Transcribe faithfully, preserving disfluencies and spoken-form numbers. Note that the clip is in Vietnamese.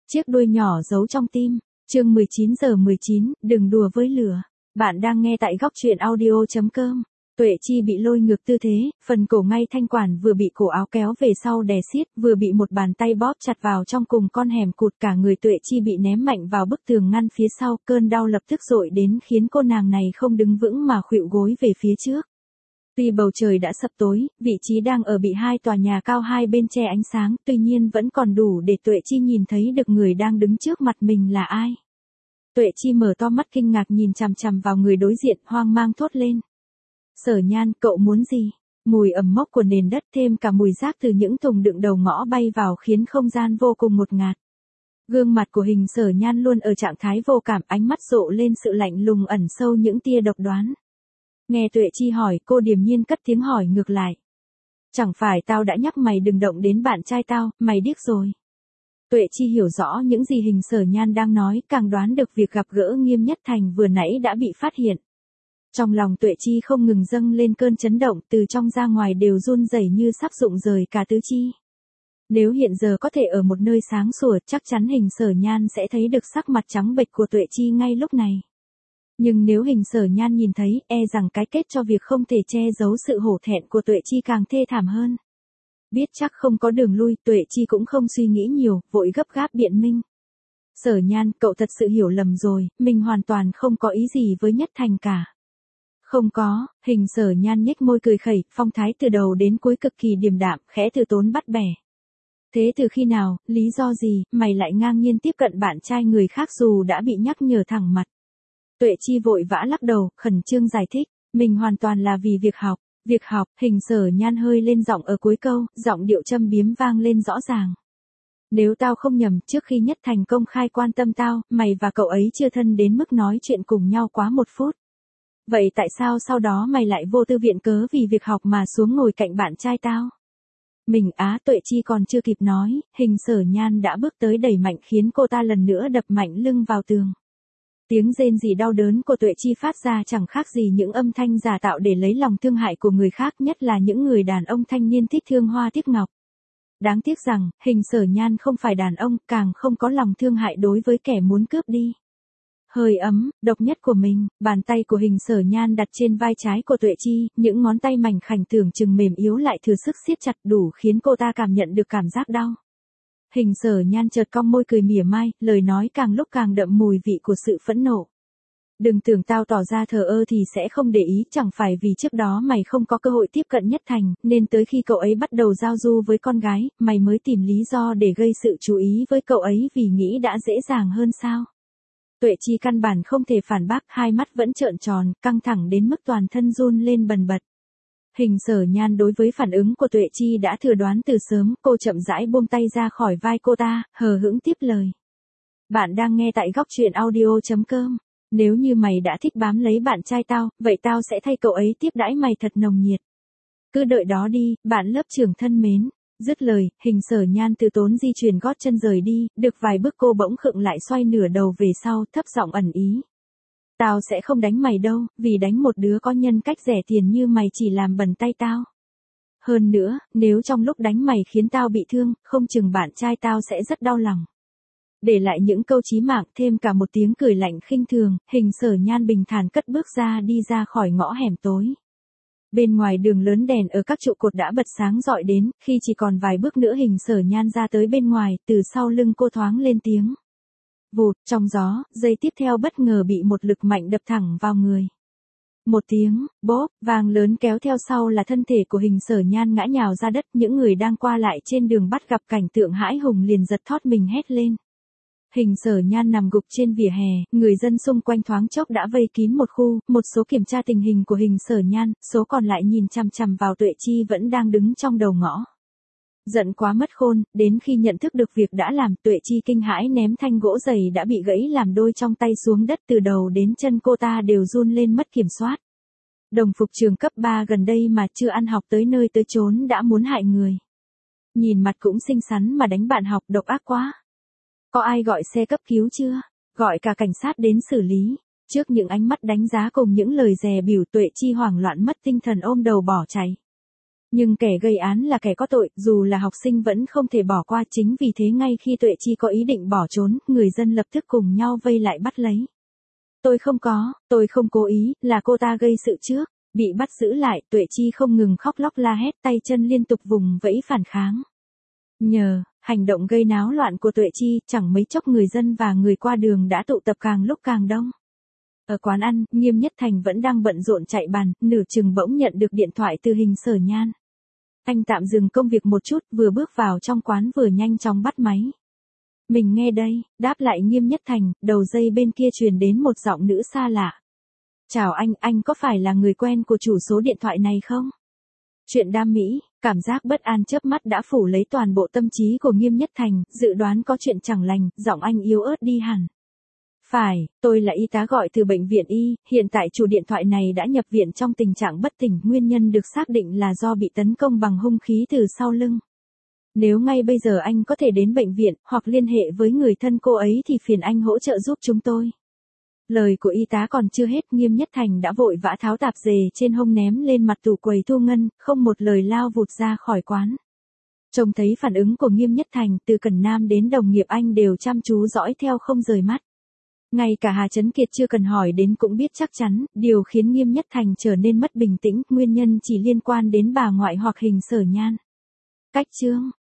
Chiếc đuôi nhỏ giấu trong tim. Chương mười chín giờ mười chín, đừng đùa với lửa. Bạn đang nghe tại góc truyện audio chấm com. Tuệ Chi bị lôi ngược tư thế, phần cổ ngay thanh quản vừa bị cổ áo kéo về sau đè siết, vừa bị một bàn tay bóp chặt vào trong cùng con hẻm cụt, cả người Tuệ Chi bị ném mạnh vào bức tường ngăn phía sau, cơn đau lập tức dội đến khiến cô nàng này không đứng vững mà khuỵu gối về phía trước. Tuy bầu trời đã sập tối, vị trí đang ở bị hai tòa nhà cao hai bên che ánh sáng, tuy nhiên vẫn còn đủ để Tuệ Chi nhìn thấy được người đang đứng trước mặt mình là ai. Tuệ Chi mở to mắt kinh ngạc nhìn chằm chằm vào người đối diện, hoang mang thốt lên. Sở Nhan, cậu muốn gì? Mùi ẩm mốc của nền đất thêm cả mùi rác từ những thùng đựng đầu ngõ bay vào khiến không gian vô cùng ngột ngạt. Gương mặt của Hình Sở Nhan luôn ở trạng thái vô cảm, ánh mắt rộ lên sự lạnh lùng ẩn sâu những tia độc đoán. Nghe Tuệ Chi hỏi, cô điềm nhiên cất tiếng hỏi ngược lại. Chẳng phải tao đã nhắc mày đừng động đến bạn trai tao, mày điếc rồi. Tuệ Chi hiểu rõ những gì Hình Sở Nhan đang nói, càng đoán được việc gặp gỡ Nghiêm Nhất Thành vừa nãy đã bị phát hiện. Trong lòng Tuệ Chi không ngừng dâng lên cơn chấn động, từ trong ra ngoài đều run rẩy như sắp rụng rời cả tứ chi. Nếu hiện giờ có thể ở một nơi sáng sủa, chắc chắn Hình Sở Nhan sẽ thấy được sắc mặt trắng bệch của Tuệ Chi ngay lúc này. Nhưng nếu Hình Sở Nhan nhìn thấy, e rằng cái kết cho việc không thể che giấu sự hổ thẹn của Tuệ Chi càng thê thảm hơn. Biết chắc không có đường lui, Tuệ Chi cũng không suy nghĩ nhiều, vội gấp gáp biện minh. Sở Nhan, cậu thật sự hiểu lầm rồi, mình hoàn toàn không có ý gì với Nhất Thành cả. Không có, Hình Sở Nhan nhếch môi cười khẩy, phong thái từ đầu đến cuối cực kỳ điềm đạm, khẽ từ tốn bắt bẻ. Thế từ khi nào, lý do gì, mày lại ngang nhiên tiếp cận bạn trai người khác dù đã bị nhắc nhở thẳng mặt? Tuệ Chi vội vã lắc đầu, khẩn trương giải thích, mình hoàn toàn là vì việc học, việc học, Hình Sở Nhan hơi lên giọng ở cuối câu, giọng điệu châm biếm vang lên rõ ràng. Nếu tao không nhầm, trước khi Nhất Thành công khai quan tâm tao, mày và cậu ấy chưa thân đến mức nói chuyện cùng nhau quá một phút. Vậy tại sao sau đó mày lại vô tư viện cớ vì việc học mà xuống ngồi cạnh bạn trai tao? Mình á, Tuệ Chi còn chưa kịp nói, Hình Sở Nhan đã bước tới đẩy mạnh khiến cô ta lần nữa đập mạnh lưng vào tường. Tiếng rên rỉ đau đớn của Tuệ Chi phát ra chẳng khác gì những âm thanh giả tạo để lấy lòng thương hại của người khác, nhất là những người đàn ông thanh niên thích thương hoa tiếc ngọc. Đáng tiếc rằng, Hình Sở Nhan không phải đàn ông, càng không có lòng thương hại đối với kẻ muốn cướp đi. Hơi ấm, độc nhất của mình, bàn tay của Hình Sở Nhan đặt trên vai trái của Tuệ Chi, những ngón tay mảnh khảnh tưởng chừng mềm yếu lại thừa sức siết chặt đủ khiến cô ta cảm nhận được cảm giác đau. Hình Sở Nhan chợt cong môi cười mỉa mai, lời nói càng lúc càng đậm mùi vị của sự phẫn nộ. Đừng tưởng tao tỏ ra thờ ơ thì sẽ không để ý, chẳng phải vì trước đó mày không có cơ hội tiếp cận Nhất Thành, nên tới khi cậu ấy bắt đầu giao du với con gái, mày mới tìm lý do để gây sự chú ý với cậu ấy vì nghĩ đã dễ dàng hơn sao? Tuệ Chi căn bản không thể phản bác, hai mắt vẫn trợn tròn, căng thẳng đến mức toàn thân run lên bần bật. Hình Sở Nhan đối với phản ứng của Tuệ Chi đã thừa đoán từ sớm, cô chậm rãi buông tay ra khỏi vai cô ta, hờ hững tiếp lời. Bạn đang nghe tại góc truyện audio chấm com. Nếu như mày đã thích bám lấy bạn trai tao, vậy tao sẽ thay cậu ấy tiếp đãi mày thật nồng nhiệt. Cứ đợi đó đi, bạn lớp trưởng thân mến. Dứt lời, Hình Sở Nhan từ tốn di chuyển gót chân rời đi, được vài bước cô bỗng khựng lại xoay nửa đầu về sau, thấp giọng ẩn ý. Tao sẽ không đánh mày đâu, vì đánh một đứa có nhân cách rẻ tiền như mày chỉ làm bẩn tay tao. Hơn nữa, nếu trong lúc đánh mày khiến tao bị thương, không chừng bạn trai tao sẽ rất đau lòng. Để lại những câu chí mạng thêm cả một tiếng cười lạnh khinh thường, Hình Sở Nhan bình thản cất bước ra đi ra khỏi ngõ hẻm tối. Bên ngoài đường lớn đèn ở các trụ cột đã bật sáng rọi đến, khi chỉ còn vài bước nữa Hình Sở Nhan ra tới bên ngoài, từ sau lưng cô thoáng lên tiếng. Vụt, trong gió, giây tiếp theo bất ngờ bị một lực mạnh đập thẳng vào người. Một tiếng, bóp, vang lớn kéo theo sau là thân thể của Hình Sở Nhan ngã nhào ra đất, những người đang qua lại trên đường bắt gặp cảnh tượng hãi hùng liền giật thót mình hét lên. Hình Sở Nhan nằm gục trên vỉa hè, người dân xung quanh thoáng chốc đã vây kín một khu, một số kiểm tra tình hình của Hình Sở Nhan, số còn lại nhìn chằm chằm vào Tuệ Chi vẫn đang đứng trong đầu ngõ. Giận quá mất khôn, đến khi nhận thức được việc đã làm, Tuệ Chi kinh hãi ném thanh gỗ dày đã bị gãy làm đôi trong tay xuống đất, từ đầu đến chân cô ta đều run lên mất kiểm soát. Đồng phục trường cấp ba gần đây mà chưa ăn học tới nơi tới chốn đã muốn hại người. Nhìn mặt cũng xinh xắn mà đánh bạn học, độc ác quá. Có ai gọi xe cấp cứu chưa? Gọi cả cảnh sát đến xử lý. Trước những ánh mắt đánh giá cùng những lời dè bỉu, Tuệ Chi hoảng loạn mất tinh thần ôm đầu bỏ chạy. Nhưng kẻ gây án là kẻ có tội, dù là học sinh vẫn không thể bỏ qua, chính vì thế ngay khi Tuệ Chi có ý định bỏ trốn, người dân lập tức cùng nhau vây lại bắt lấy. Tôi không có, tôi không cố ý, là cô ta gây sự trước. Bị bắt giữ lại, Tuệ Chi không ngừng khóc lóc la hét, tay chân liên tục vùng vẫy phản kháng. Nhờ hành động gây náo loạn của Tuệ Chi, chẳng mấy chốc người dân và người qua đường đã tụ tập càng lúc càng đông. Ở quán ăn, Nghiêm Nhất Thành vẫn đang bận rộn chạy bàn, nửa chừng bỗng nhận được điện thoại từ Hình Sở Nhan. Anh tạm dừng công việc một chút, vừa bước vào trong quán vừa nhanh chóng bắt máy. Mình nghe đây, đáp lại Nghiêm Nhất Thành, đầu dây bên kia truyền đến một giọng nữ xa lạ. Chào anh, anh có phải là người quen của chủ số điện thoại này không? Chuyện đam mỹ, cảm giác bất an chớp mắt đã phủ lấy toàn bộ tâm trí của Nghiêm Nhất Thành, dự đoán có chuyện chẳng lành, giọng anh yếu ớt đi hẳn. Phải, tôi là y tá gọi từ bệnh viện Y, hiện tại chủ điện thoại này đã nhập viện trong tình trạng bất tỉnh, nguyên nhân được xác định là do bị tấn công bằng hung khí từ sau lưng. Nếu ngay bây giờ anh có thể đến bệnh viện, hoặc liên hệ với người thân cô ấy thì phiền anh hỗ trợ giúp chúng tôi. Lời của y tá còn chưa hết, Nghiêm Nhất Thành đã vội vã tháo tạp dề trên hông ném lên mặt tủ quầy thu ngân, không một lời lao vụt ra khỏi quán. Trông thấy phản ứng của Nghiêm Nhất Thành, từ Cẩn Nam đến đồng nghiệp anh đều chăm chú dõi theo không rời mắt. Ngay cả Hà Chấn Kiệt chưa cần hỏi đến cũng biết chắc chắn, điều khiến Nghiêm Nhất Thành trở nên mất bình tĩnh, nguyên nhân chỉ liên quan đến bà ngoại hoặc Hình Sở Nhan. Cách chương,